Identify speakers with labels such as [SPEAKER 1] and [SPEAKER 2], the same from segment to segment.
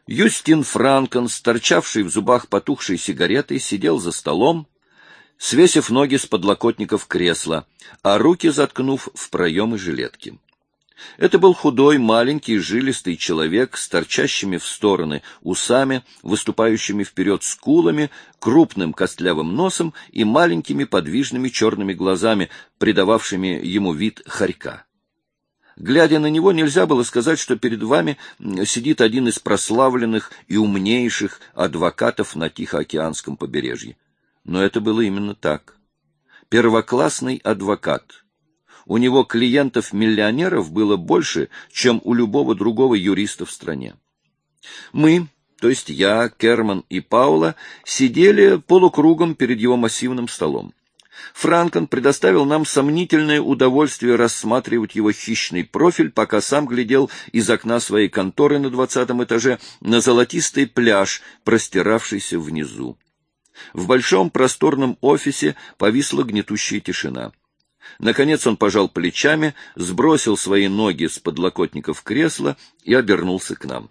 [SPEAKER 1] Юстин Франкен, торчавший в зубах потухшей сигаретой, сидел за столом, свесив ноги с подлокотников кресла, а руки заткнув в проемы жилетки. Это был худой, маленький, жилистый человек с торчащими в стороны усами, выступающими вперед скулами, крупным костлявым носом и маленькими подвижными черными глазами, придававшими ему вид хорька. Глядя на него, нельзя было сказать, что перед вами сидит один из прославленных и умнейших адвокатов на Тихоокеанском побережье. Но это было именно так. Первоклассный адвокат. У него клиентов-миллионеров было больше, чем у любого другого юриста в стране. Мы, то есть я, Керман и Паула, сидели полукругом перед его массивным столом. Франкен предоставил нам сомнительное удовольствие рассматривать его хищный профиль, пока сам глядел из окна своей конторы на 20-м этаже на золотистый пляж, простиравшийся внизу. В большом просторном офисе повисла гнетущая тишина. Наконец он пожал плечами, сбросил свои ноги с подлокотников кресла и обернулся к нам.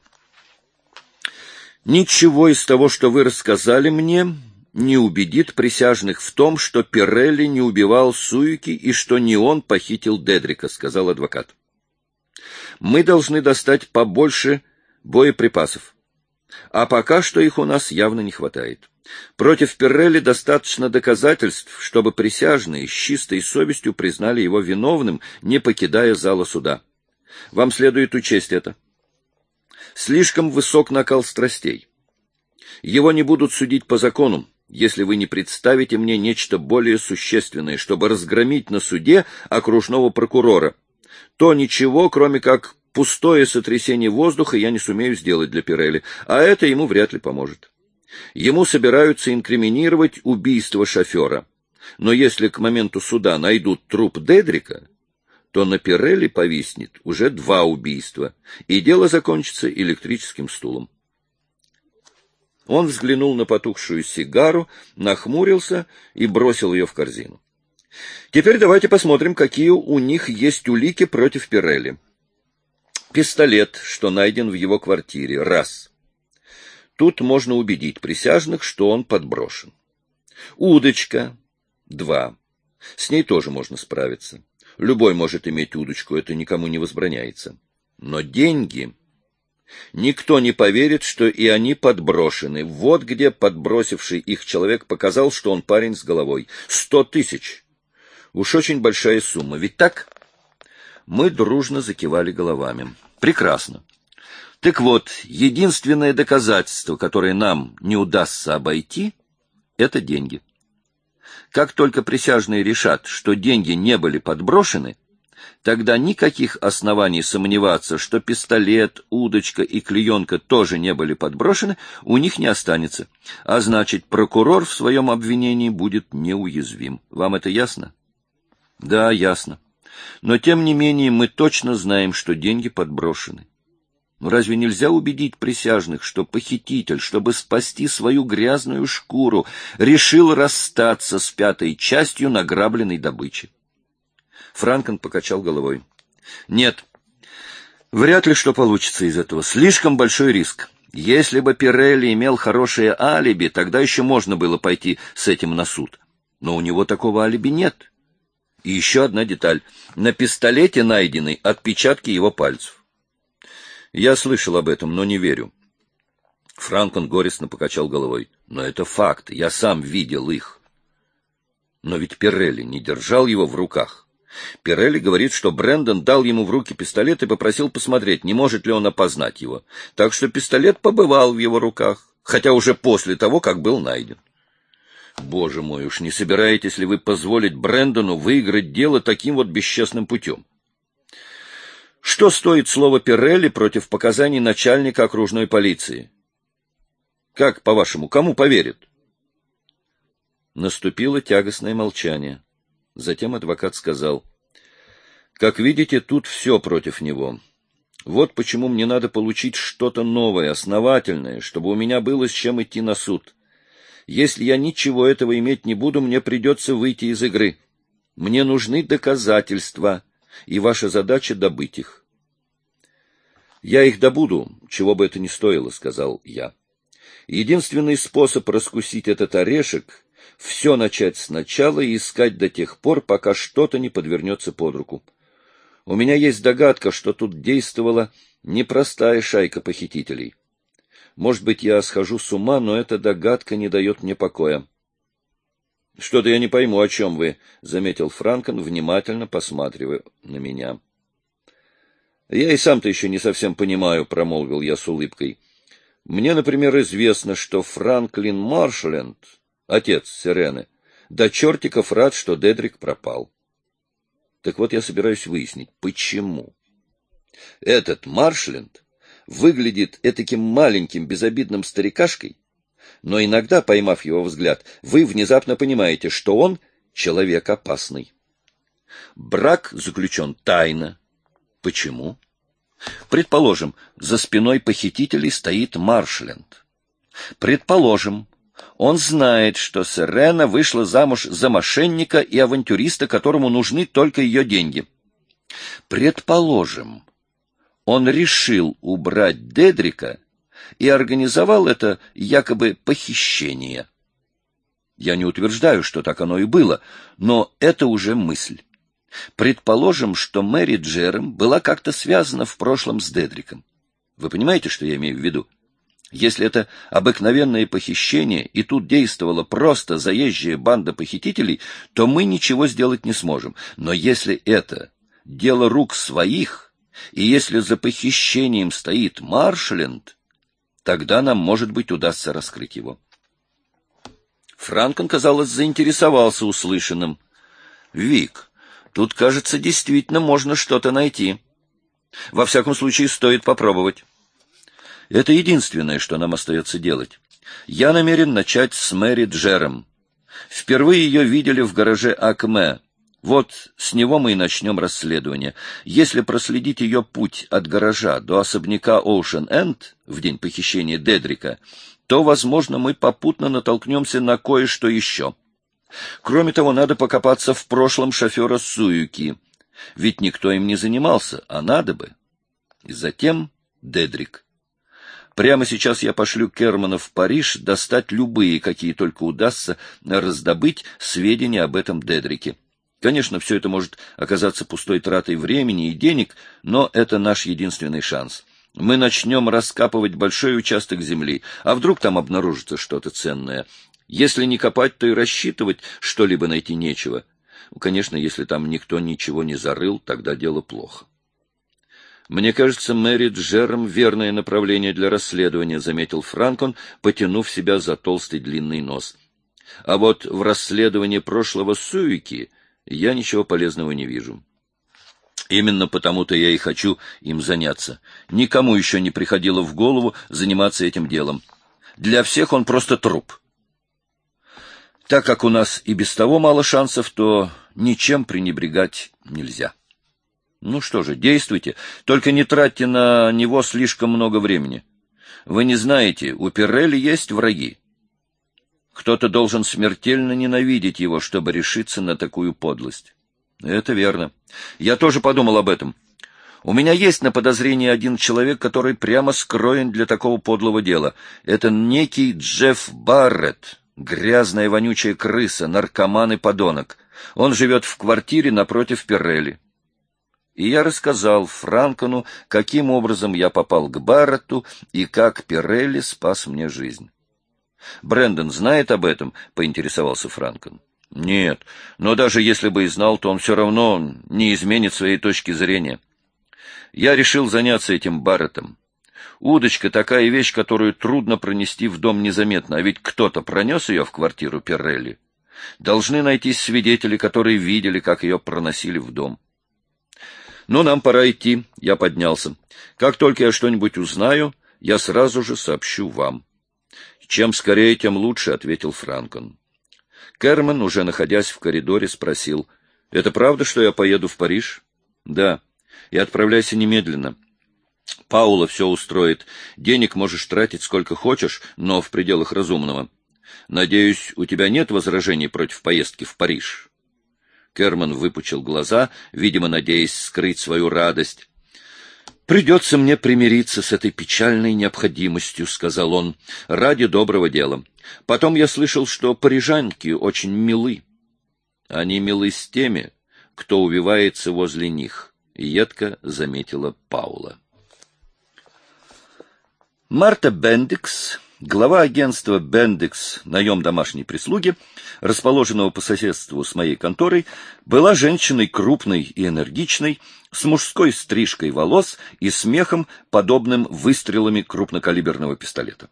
[SPEAKER 1] «Ничего из того, что вы рассказали мне, не убедит присяжных в том, что Пирелли не убивал Суики и что не он похитил Дедрика», — сказал адвокат. «Мы должны достать побольше боеприпасов, а пока что их у нас явно не хватает. Против Пирелли достаточно доказательств, чтобы присяжные с чистой совестью признали его виновным, не покидая зала суда. Вам следует учесть это. Слишком высок накал страстей. Его не будут судить по закону, если вы не представите мне нечто более существенное, чтобы разгромить на суде окружного прокурора. То ничего, кроме как пустое сотрясение воздуха, я не сумею сделать для Пирелли, а это ему вряд ли поможет. Ему собираются инкриминировать убийство шофера. Но если к моменту суда найдут труп Дедрика, то на Пирелли повиснет уже 2 убийства, и дело закончится электрическим стулом. Он взглянул на потухшую сигару, нахмурился и бросил ее в корзину. Теперь давайте посмотрим, какие у них есть улики против Пирелли. Пистолет, что найден в его квартире, раз. Тут можно убедить присяжных, что он подброшен. Удочка, 2. С ней тоже можно справиться. Любой может иметь удочку, это никому не возбраняется. Но деньги... Никто не поверит, что и они подброшены. Вот где подбросивший их человек показал, что он парень с головой. 100 тысяч. Уж очень большая сумма, ведь так? Мы дружно закивали головами. Прекрасно. Так вот, единственное доказательство, которое нам не удастся обойти, это деньги. Как только присяжные решат, что деньги не были подброшены, тогда никаких оснований сомневаться, что пистолет, удочка и клеенка тоже не были подброшены, у них не останется. А значит, прокурор в своем обвинении будет неуязвим. Вам это ясно? Да, ясно. Но тем не менее мы точно знаем, что деньги подброшены. Но разве нельзя убедить присяжных, что похититель, чтобы спасти свою грязную шкуру, решил расстаться с 5-й частью награбленной добычи? Франкен покачал головой. Нет, вряд ли что получится из этого. Слишком большой риск. Если бы Пирелли имел хорошее алиби, тогда еще можно было пойти с этим на суд. Но у него такого алиби нет. И еще одна деталь. На пистолете найдены отпечатки его пальцев. Я слышал об этом, но не верю. Франкен горестно покачал головой. Но это факт, я сам видел их. Но ведь Пирелли не держал его в руках. Пирелли говорит, что Брэндон дал ему в руки пистолет и попросил посмотреть, не может ли он опознать его. Так что пистолет побывал в его руках, хотя уже после того, как был найден. Боже мой, уж не собираетесь ли вы позволить Брэндону выиграть дело таким вот бесчестным путем? Что стоит слово Пирелли против показаний начальника окружной полиции? Как, по-вашему, кому поверят? Наступило тягостное молчание. Затем адвокат сказал: «Как видите, тут все против него. Вот почему мне надо получить что-то новое, основательное, чтобы у меня было с чем идти на суд. Если я ничего этого иметь не буду, мне придется выйти из игры. Мне нужны доказательства, и ваша задача — добыть их». «Я их добуду, чего бы это ни стоило», — сказал я. «Единственный способ раскусить этот орешек — все начать сначала и искать до тех пор, пока что-то не подвернется под руку. У меня есть догадка, что тут действовала непростая шайка похитителей. Может быть, я схожу с ума, но эта догадка не дает мне покоя». «Что-то я не пойму, о чем вы», — заметил Франкен, внимательно посматривая на меня. «Я и сам-то еще не совсем понимаю», — промолвил я с улыбкой. «Мне, например, известно, что Франклин Маршленд, отец Сирены, до чертиков рад, что Дедрик пропал. Так вот, я собираюсь выяснить, почему. Этот Маршленд выглядит этаким маленьким безобидным старикашкой, но иногда, поймав его взгляд, вы внезапно понимаете, что он человек опасный. Брак заключен тайно. Почему? Предположим, за спиной похитителей стоит Маршленд. Предположим, он знает, что Сирена вышла замуж за мошенника и авантюриста, которому нужны только ее деньги. Предположим, он решил убрать Дедрика и организовал это якобы похищение. Я не утверждаю, что так оно и было, но это уже мысль. Предположим, что Мэри Джером была как-то связана в прошлом с Дедриком. Вы понимаете, что я имею в виду? Если это обыкновенное похищение, и тут действовала просто заезжая банда похитителей, то мы ничего сделать не сможем. Но если это дело рук своих, и если за похищением стоит Маршленд, тогда нам, может быть, удастся раскрыть его. Франкен, казалось, заинтересовался услышанным. «Вик, тут, кажется, действительно можно что-то найти. Во всяком случае, стоит попробовать. Это единственное, что нам остается делать. Я намерен начать с Мэри Джером. Впервые ее видели в гараже Акме. Вот с него мы и начнем расследование. Если проследить ее путь от гаража до особняка Оушен-Энд в день похищения Дедрика, то, возможно, мы попутно натолкнемся на кое-что еще. Кроме того, надо покопаться в прошлом шофера Суюки. Ведь никто им не занимался, а надо бы. И затем Дедрик. Прямо сейчас я пошлю Кермана в Париж достать любые, какие только удастся раздобыть, сведения об этом Дедрике. Конечно, все это может оказаться пустой тратой времени и денег, но это наш единственный шанс. Мы начнем раскапывать большой участок земли, а вдруг там обнаружится что-то ценное. Если не копать, то и рассчитывать что-либо найти нечего. Конечно, если там никто ничего не зарыл, тогда дело плохо. «Мне кажется, Мэри Джером верное направление для расследования», — заметил Франкон, потянув себя за толстый длинный нос. «А вот в расследовании прошлого Суики я ничего полезного не вижу. Именно потому-то я и хочу им заняться. Никому еще не приходило в голову заниматься этим делом. Для всех он просто труп. Так как у нас и без того мало шансов, то ничем пренебрегать нельзя. Ну что же, действуйте, только не тратьте на него слишком много времени. Вы не знаете, у Пирелли есть враги. Кто-то должен смертельно ненавидеть его, чтобы решиться на такую подлость. Это верно. Я тоже подумал об этом. У меня есть на подозрении один человек, который прямо скроен для такого подлого дела. Это некий Джефф Барретт, грязная вонючая крыса, наркоман и подонок. Он живет в квартире напротив Пирелли. И я рассказал Франкону, каким образом я попал к Барретту и как Пирелли спас мне жизнь. «Брэндон знает об этом?» — поинтересовался Франкон. «Нет, но даже если бы и знал, то он все равно не изменит своей точки зрения. Я решил заняться этим Барреттом. Удочка — такая вещь, которую трудно пронести в дом незаметно, а ведь кто-то пронес ее в квартиру Пирелли. Должны найтись свидетели, которые видели, как ее проносили в дом. Но нам пора идти», — я поднялся. «Как только я что-нибудь узнаю, я сразу же сообщу вам». «Чем скорее, тем лучше», — ответил Франкон. Керман, уже находясь в коридоре, спросил: «Это правда, что я поеду в Париж?» «Да. И отправляйся немедленно. Паула все устроит. Денег можешь тратить сколько хочешь, но в пределах разумного. Надеюсь, у тебя нет возражений против поездки в Париж?» Керман выпучил глаза, видимо, надеясь скрыть свою радость. «Придется мне примириться с этой печальной необходимостью», — сказал он, — «ради доброго дела. Потом я слышал, что парижанки очень милы». «Они милы с теми, кто увивается возле них», — едко заметила Паула. Марта Бендикс, глава агентства «Бендикс. Наем домашней прислуги», расположенного по соседству с моей конторой, была женщиной крупной и энергичной, с мужской стрижкой волос и смехом, подобным выстрелами крупнокалиберного пистолета.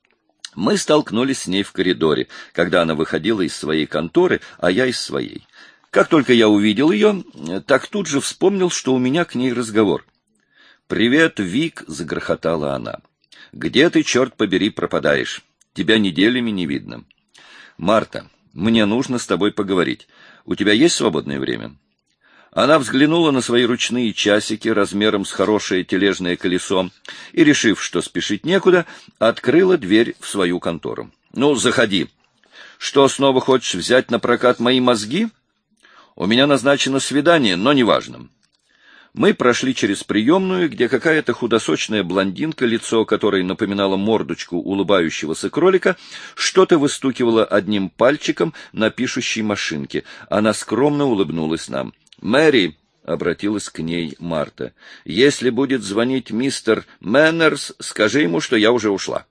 [SPEAKER 1] Мы столкнулись с ней в коридоре, когда она выходила из своей конторы, а я из своей. Как только я увидел ее, так тут же вспомнил, что у меня к ней разговор. «Привет, Вик!» — загрохотала она. «Где ты, черт побери, пропадаешь? Тебя неделями не видно». «Марта, мне нужно с тобой поговорить. У тебя есть свободное время?» Она взглянула на свои ручные часики размером с хорошее тележное колесо и, решив, что спешить некуда, открыла дверь в свою контору. «Ну, заходи. Что, снова хочешь взять на прокат мои мозги? У меня назначено свидание, но неважно». Мы прошли через приемную, где какая-то худосочная блондинка, лицо которой напоминало мордочку улыбающегося кролика, что-то выстукивала одним пальчиком на пишущей машинке. Она скромно улыбнулась нам. «Мэри», — обратилась к ней Марта, — «если будет звонить мистер Мэннерс, скажи ему, что я уже ушла».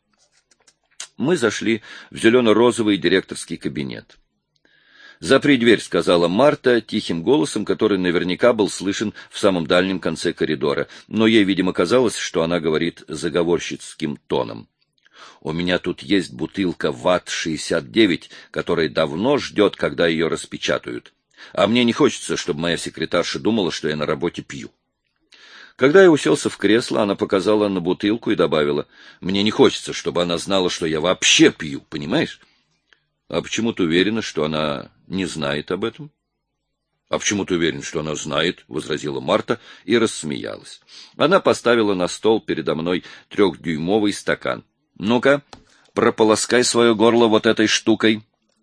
[SPEAKER 1] Мы зашли в зелено-розовый директорский кабинет. «Запри дверь», — сказала Марта тихим голосом, который наверняка был слышен в самом дальнем конце коридора, но ей, видимо, казалось, что она говорит заговорщицким тоном. «У меня тут есть бутылка ВАТ-69, которая давно ждет, когда ее распечатают. А мне не хочется, чтобы моя секретарша думала, что я на работе пью». Когда я уселся в кресло, она показала на бутылку и добавила: «Мне не хочется, чтобы она знала, что я вообще пью, понимаешь?» «А почему ты уверена, что она не знает об этом?» «А почему ты уверен, что она знает?» — возразила Марта и рассмеялась. Она поставила на стол передо мной 3-дюймовый стакан. «Ну-ка, прополоскай свое горло вот этой штукой».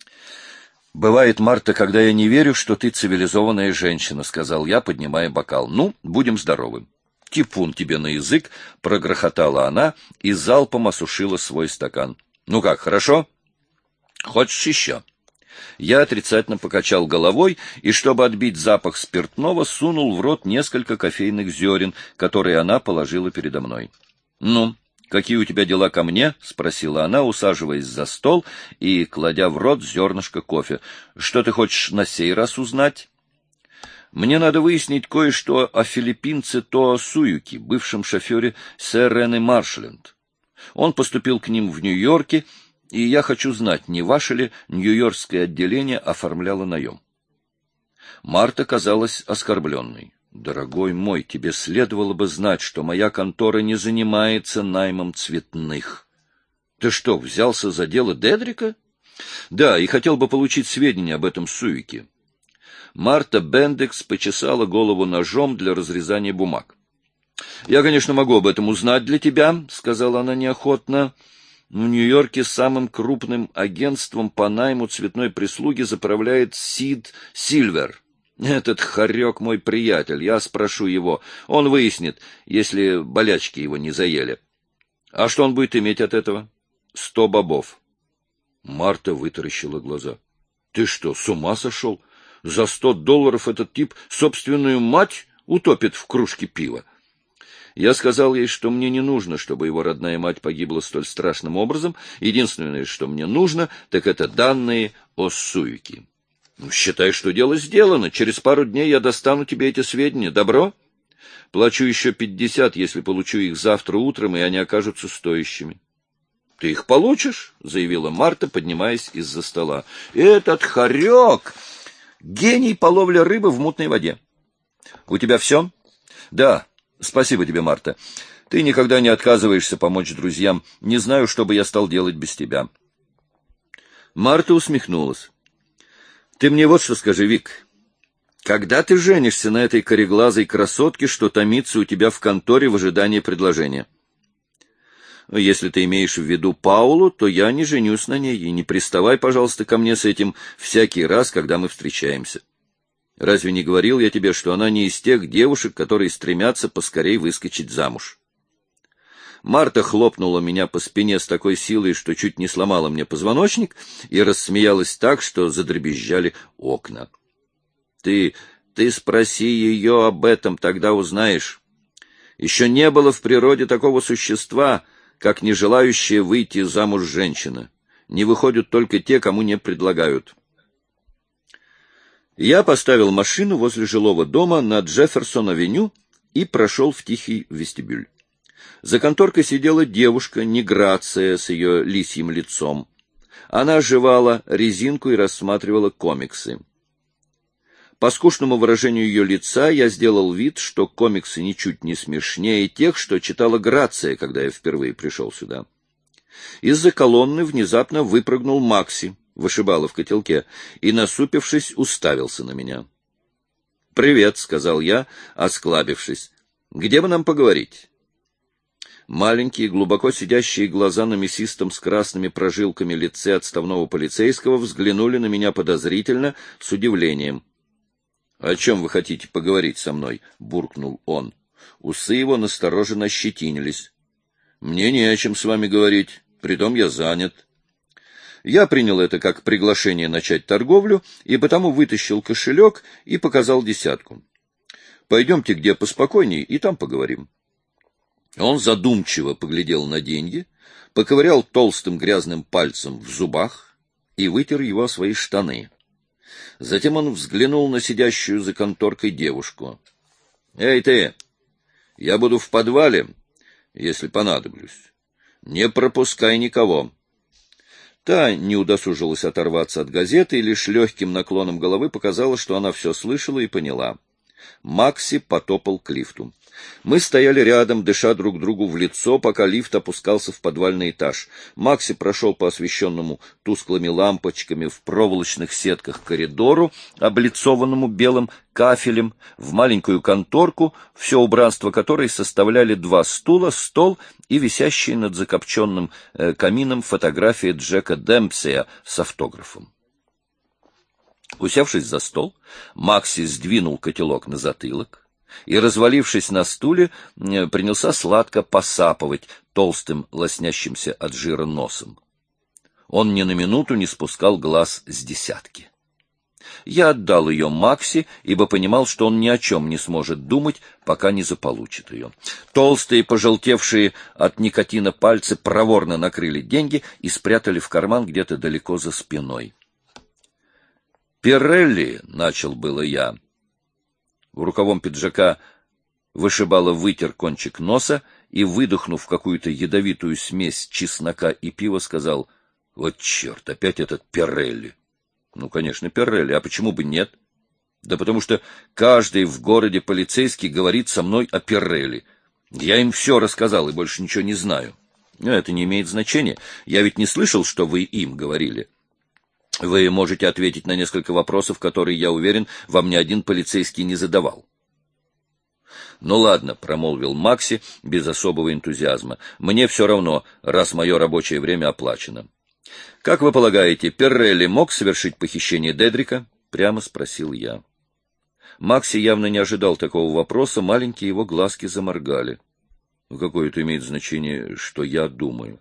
[SPEAKER 1] «Бывает, Марта, когда я не верю, что ты цивилизованная женщина», — сказал я, поднимая бокал. «Ну, будем здоровы». «Типун тебе на язык!» — прогрохотала она и залпом осушила свой стакан. «Ну как, хорошо? Хочешь еще?» Я отрицательно покачал головой и, чтобы отбить запах спиртного, сунул в рот несколько кофейных зерен, которые она положила передо мной. «Ну, какие у тебя дела ко мне?» — спросила она, усаживаясь за стол и кладя в рот зернышко кофе. «Что ты хочешь на сей раз узнать?» «Мне надо выяснить кое-что о филиппинце Тоа Суюки, бывшем шофере Сэрены Маршленд. Он поступил к ним в Нью-Йорке, и я хочу знать, не ваше ли нью-йоркское отделение оформляло наем». Марта казалась оскорбленной. «Дорогой мой, тебе следовало бы знать, что моя контора не занимается наймом цветных». «Ты что, взялся за дело Дедрика?» «Да, и хотел бы получить сведения об этом Суюке». Марта Бендикс почесала голову ножом для разрезания бумаг. «Я, конечно, могу об этом узнать для тебя», — сказала она неохотно. «В Нью-Йорке самым крупным агентством по найму цветной прислуги заправляет Сид Сильвер. Этот хорек мой приятель, я спрошу его. Он выяснит, если болячки его не заели. А что он будет иметь от этого? 100 бобов». Марта вытаращила глаза. «Ты что, с ума сошел? За $100 этот тип собственную мать утопит в кружке пива». Я сказал ей, что мне не нужно, чтобы его родная мать погибла столь страшным образом. Единственное, что мне нужно, так это данные о Суюке. «Ну, считай, что дело сделано. Через пару дней я достану тебе эти сведения. Добро? Плачу еще 50, если получу их завтра утром, и они окажутся стоящими». «Ты их получишь?» — заявила Марта, поднимаясь из-за стола. «Этот хорек — гений по ловле рыбы в мутной воде». «У тебя все?» «Да. Спасибо тебе, Марта. Ты никогда не отказываешься помочь друзьям. Не знаю, что бы я стал делать без тебя». Марта усмехнулась. «Ты мне вот что скажи, Вик. Когда ты женишься на этой кореглазой красотке, что томится у тебя в конторе в ожидании предложения?» «Если ты имеешь в виду Паулу, то я не женюсь на ней, и не приставай, пожалуйста, ко мне с этим всякий раз, когда мы встречаемся». Разве не говорил я тебе, что она не из тех девушек, которые стремятся поскорей выскочить замуж? Марта хлопнула меня по спине с такой силой, что чуть не сломала мне позвоночник, и рассмеялась так, что задребезжали окна. Ты спроси ее об этом, тогда узнаешь. Еще не было в природе такого существа, как не желающая выйти замуж женщина. Не выходят только те, кому не предлагают. Я поставил машину возле жилого дома на Джефферсон-авеню и прошел в тихий вестибюль. За конторкой сидела девушка, неграция с ее лисьим лицом. Она жевала резинку и рассматривала комиксы. По скучному выражению ее лица я сделал вид, что комиксы ничуть не смешнее тех, что читала Грация, когда я впервые пришел сюда. Из-за колонны внезапно выпрыгнул Макси, вышибала в котелке, и, насупившись, уставился на меня. «Привет», — сказал я, осклабившись. «Где бы нам поговорить?» Маленькие, глубоко сидящие глаза на мясистом с красными прожилками лице отставного полицейского взглянули на меня подозрительно, с удивлением. — О чем вы хотите поговорить со мной? — буркнул он. Усы его настороженно ощетинились. — Мне не о чем с вами говорить, притом я занят. Я принял это как приглашение начать торговлю, и потому вытащил кошелек и показал десятку. — Пойдемте где поспокойней, и там поговорим. Он задумчиво поглядел на деньги, поковырял толстым грязным пальцем в зубах и вытер его о свои штаны. Затем он взглянул на сидящую за конторкой девушку. — Эй, ты! Я буду в подвале, если понадоблюсь. Не пропускай никого. Та не удосужилась оторваться от газеты и лишь легким наклоном головы показала, что она все слышала и поняла. Макси потопал к лифту. Мы стояли рядом, дыша друг другу в лицо, пока лифт опускался в подвальный этаж. Макси прошел по освещенному тусклыми лампочками в проволочных сетках коридору, облицованному белым кафелем, в маленькую конторку, все убранство которой составляли 2 стула, стол и висящие над закопченным камином фотография Джека Демпсия с автографом. Усевшись за стол, Макси сдвинул котелок на затылок и, развалившись на стуле, принялся сладко посапывать толстым, лоснящимся от жира носом. Он ни на минуту не спускал глаз с десятки. Я отдал ее Макси, ибо понимал, что он ни о чем не сможет думать, пока не заполучит ее. Толстые, пожелтевшие от никотина пальцы проворно накрыли деньги и спрятали в карман где-то далеко за спиной. «Пирелли», — начал было я. В рукавом пиджака вышибало вытер кончик носа и, выдохнув какую-то ядовитую смесь чеснока и пива, сказал: «Вот черт, опять этот Пирелли». «Ну, конечно, Пирелли, а почему бы нет?» «Да потому что каждый в городе полицейский говорит со мной о Пирелли. Я им все рассказал и больше ничего не знаю». «Но это не имеет значения. Я ведь не слышал, что вы им говорили». Вы можете ответить на несколько вопросов, которые, я уверен, вам ни один полицейский не задавал. — Ну ладно, — промолвил Макси без особого энтузиазма. — Мне все равно, раз мое рабочее время оплачено. — Как вы полагаете, Пирелли мог совершить похищение Дедрика? — прямо спросил я. Макси явно не ожидал такого вопроса, маленькие его глазки заморгали. — Какое это имеет значение, что я думаю?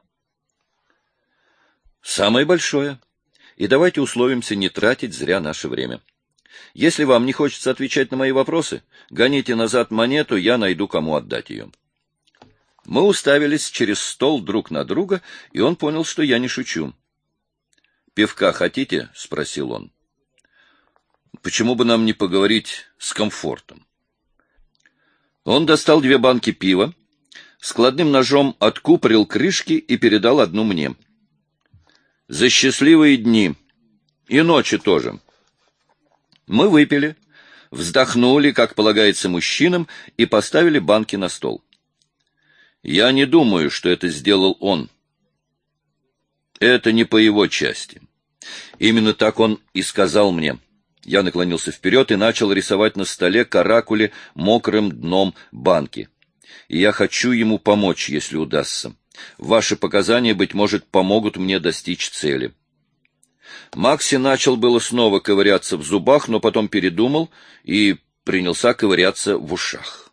[SPEAKER 1] — Самое большое. И давайте условимся не тратить зря наше время. Если вам не хочется отвечать на мои вопросы, гоните назад монету, я найду, кому отдать ее. Мы уставились через стол друг на друга, и он понял, что я не шучу. «Пивка хотите?» — спросил он. «Почему бы нам не поговорить с комфортом?» Он достал 2 банки пива, складным ножом откупорил крышки и передал одну мне. «За счастливые дни. И ночи тоже». Мы выпили, вздохнули, как полагается мужчинам, и поставили банки на стол. Я не думаю, что это сделал он. Это не по его части. Именно так он и сказал мне. Я наклонился вперед и начал рисовать на столе каракули мокрым дном банки. И я хочу ему помочь, если удастся. Ваши показания, быть может, помогут мне достичь цели. Макси начал было снова ковыряться в зубах, но потом передумал и принялся ковыряться в ушах.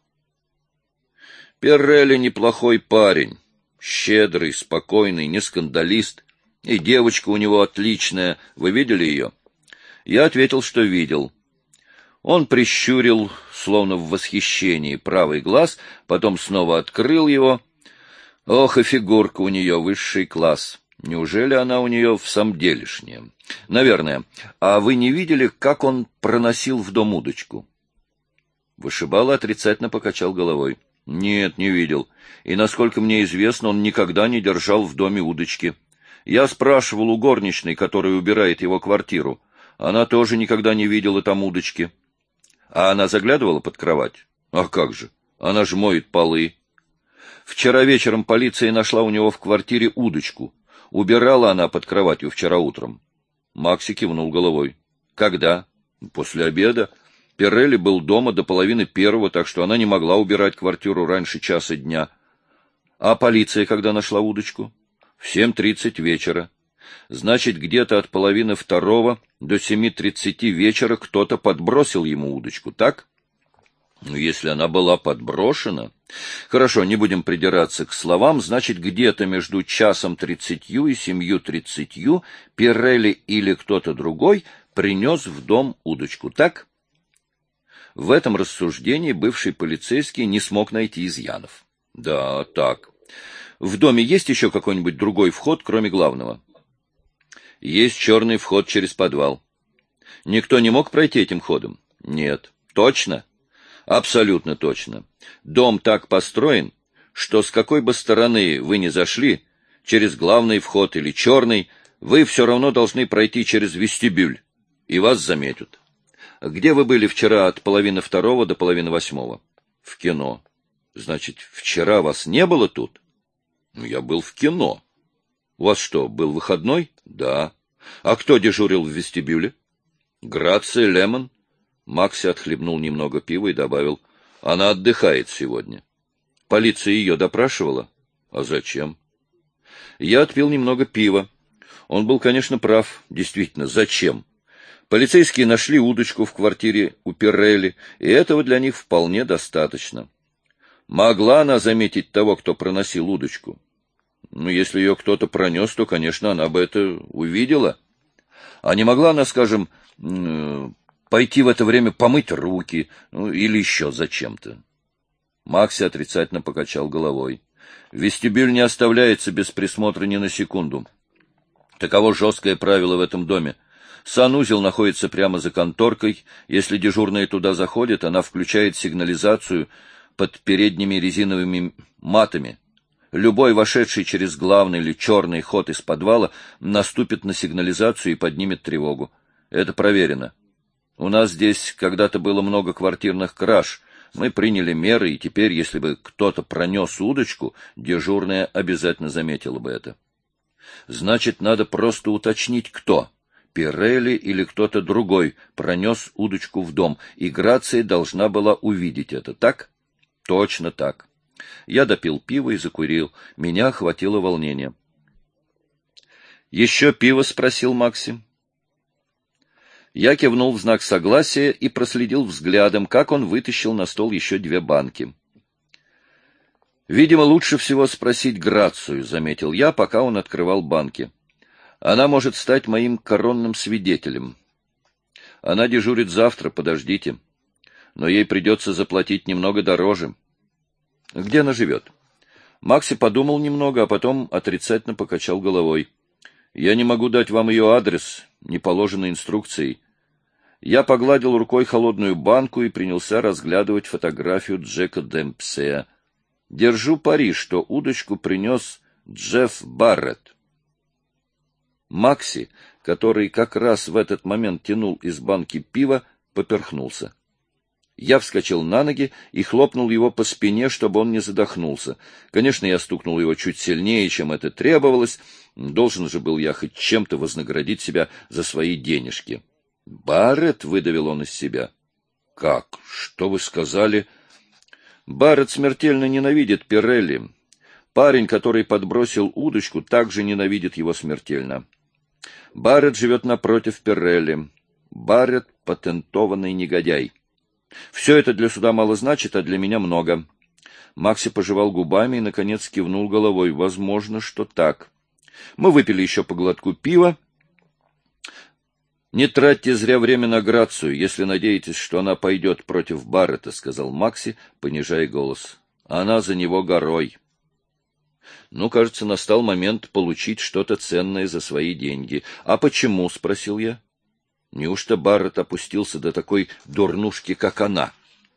[SPEAKER 1] Пирелли неплохой парень, щедрый, спокойный, не скандалист, и девочка у него отличная. Вы видели ее? Я ответил, что видел. Он прищурил, словно в восхищении, правый глаз, потом снова открыл его. Ох, и фигурка у нее высший класс. Неужели она у нее в самом делешняя? Наверное. А вы не видели, как он проносил в дом удочку? Вышибала отрицательно покачал головой. Нет, не видел. И, насколько мне известно, он никогда не держал в доме удочки. Я спрашивал у горничной, которая убирает его квартиру. Она тоже никогда не видела там удочки. А она заглядывала под кровать? А как же? Она же моет полы. Вчера вечером полиция нашла у него в квартире удочку. Убирала она под кроватью вчера утром. Макси кивнул головой. Когда? После обеда. Пирелли был дома до 1:30, так что она не могла убирать квартиру раньше часа дня. А полиция когда нашла удочку? В 7:30 вечера. Значит, где-то от 1:30 до 7:30 вечера кто-то подбросил ему удочку, так? Ну, если она была подброшена... Хорошо, не будем придираться к словам. Значит, где-то между 1:30 и 7:30 Пирелли или кто-то другой принес в дом удочку, так? В этом рассуждении бывший полицейский не смог найти изъянов. Да, так. В доме есть еще какой-нибудь другой вход, кроме главного? Есть черный вход через подвал. Никто не мог пройти этим ходом? Нет. Точно? Абсолютно точно. Дом так построен, что с какой бы стороны вы ни зашли, через главный вход или черный, вы все равно должны пройти через вестибюль, и вас заметят. Где вы были вчера от 1:30 до 7:30? В кино. Значит, вчера вас не было тут? Ну, я был в кино. У вас что, был выходной? Да. А кто дежурил в вестибюле? Грация Лемон. Макси отхлебнул немного пива и добавил: она отдыхает сегодня. Полиция ее допрашивала? А зачем? Я отпил немного пива. Он был, конечно, прав. Действительно, зачем? Полицейские нашли удочку в квартире у Пирелли, и этого для них вполне достаточно. Могла она заметить того, кто проносил удочку? Ну, если ее кто-то пронес, то, конечно, она бы это увидела. А не могла она, скажем, пойти в это время помыть руки, ну, или еще зачем-то? Макси отрицательно покачал головой. Вестибюль не оставляется без присмотра ни на секунду. Таково жесткое правило в этом доме. Санузел находится прямо за конторкой. Если дежурная туда заходит, она включает сигнализацию под передними резиновыми матами. Любой, вошедший через главный или черный ход из подвала, наступит на сигнализацию и поднимет тревогу. Это проверено. У нас здесь когда-то было много квартирных краж. Мы приняли меры, и теперь, если бы кто-то пронес удочку, дежурная обязательно заметила бы это. Значит, надо просто уточнить, кто. Пирелли или кто-то другой пронес удочку в дом, и Грация должна была увидеть это, так? Точно так. Я допил пиво и закурил. Меня охватило волнение. «Еще пиво?» — спросил Максим. Я кивнул в знак согласия и проследил взглядом, как он вытащил на стол еще 2 банки. «Видимо, лучше всего спросить Грацию», — заметил я, пока он открывал банки. «Она может стать моим коронным свидетелем. Она дежурит завтра, подождите. Но ей придется заплатить немного дороже». «Где она живет?» Макси подумал немного, а потом отрицательно покачал головой. «Я не могу дать вам ее адрес, не положено инструкцией». Я погладил рукой холодную банку и принялся разглядывать фотографию Джека Демпсея. Держу пари, что удочку принес Джефф Барретт. Макси, который как раз в этот момент тянул из банки пива, поперхнулся. Я вскочил на ноги и хлопнул его по спине, чтобы он не задохнулся. Конечно, я стукнул его чуть сильнее, чем это требовалось. Должен же был я хоть чем-то вознаградить себя за свои денежки. «Барретт?» — выдавил он из себя. «Как? Что вы сказали?» «Барретт смертельно ненавидит Пирелли. Парень, который подбросил удочку, также ненавидит его смертельно. Барретт живет напротив Пирелли. Барретт — патентованный негодяй. Все это для суда мало значит, а для меня много. Макси пожевал губами и, наконец, кивнул головой. Возможно, что так. Мы выпили еще по глотку пива. — Не тратьте зря время на Грацию, если надеетесь, что она пойдет против Барретта, — сказал Макси, понижая голос. — Она за него горой. Ну, кажется, настал момент получить что-то ценное за свои деньги. — А почему? — спросил я. — Неужто Барретт опустился до такой дурнушки, как она?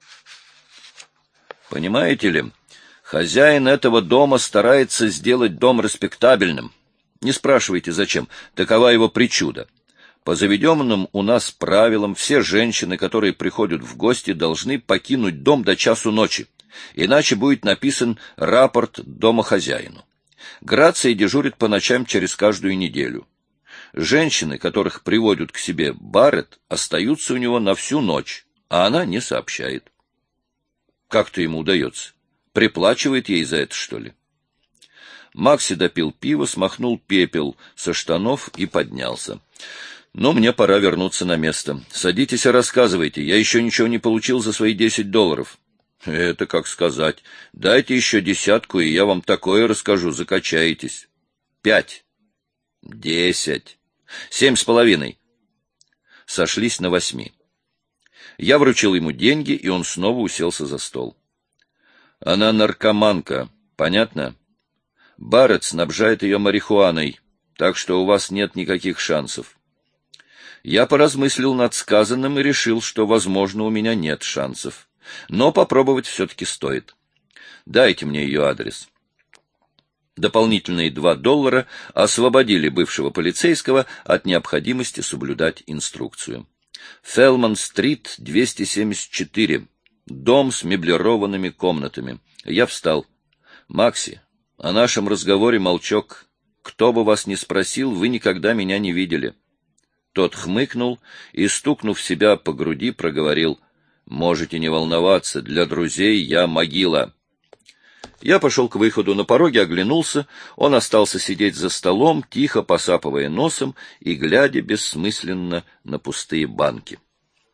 [SPEAKER 1] — Понимаете ли, хозяин этого дома старается сделать дом респектабельным. Не спрашивайте, зачем. Такова его причуда. По заведенным у нас правилам, все женщины, которые приходят в гости, должны покинуть дом до часу ночи. Иначе будет написан рапорт домохозяину. Грация дежурит по ночам через каждую неделю. Женщины, которых приводят к себе Барретт, остаются у него на всю ночь, а она не сообщает. Как-то ему удается? Приплачивает ей за это, что ли? Макси допил пиво, смахнул пепел со штанов и поднялся. Но мне пора вернуться на место. Садитесь и рассказывайте. Я еще ничего не получил за свои $10. Это как сказать. Дайте еще 10, и я вам такое расскажу, закачаетесь. 5. 10. 7,5. Сошлись на 8. Я вручил ему деньги, и он снова уселся за стол. Она наркоманка, понятно? Барретт снабжает ее марихуаной, так что у вас нет никаких шансов. Я поразмыслил над сказанным и решил, что, возможно, у меня нет шансов. Но попробовать все-таки стоит. Дайте мне ее адрес. Дополнительные $2 освободили бывшего полицейского от необходимости соблюдать инструкцию. Фелман-стрит, 274. Дом с меблированными комнатами. Я встал. Макси, о нашем разговоре молчок. Кто бы вас ни спросил, вы никогда меня не видели. Тот хмыкнул и, стукнув себя по груди, проговорил: «Можете не волноваться, для друзей я могила». Я пошел к выходу, на пороге оглянулся. Он остался сидеть за столом, тихо посапывая носом и глядя бессмысленно на пустые банки.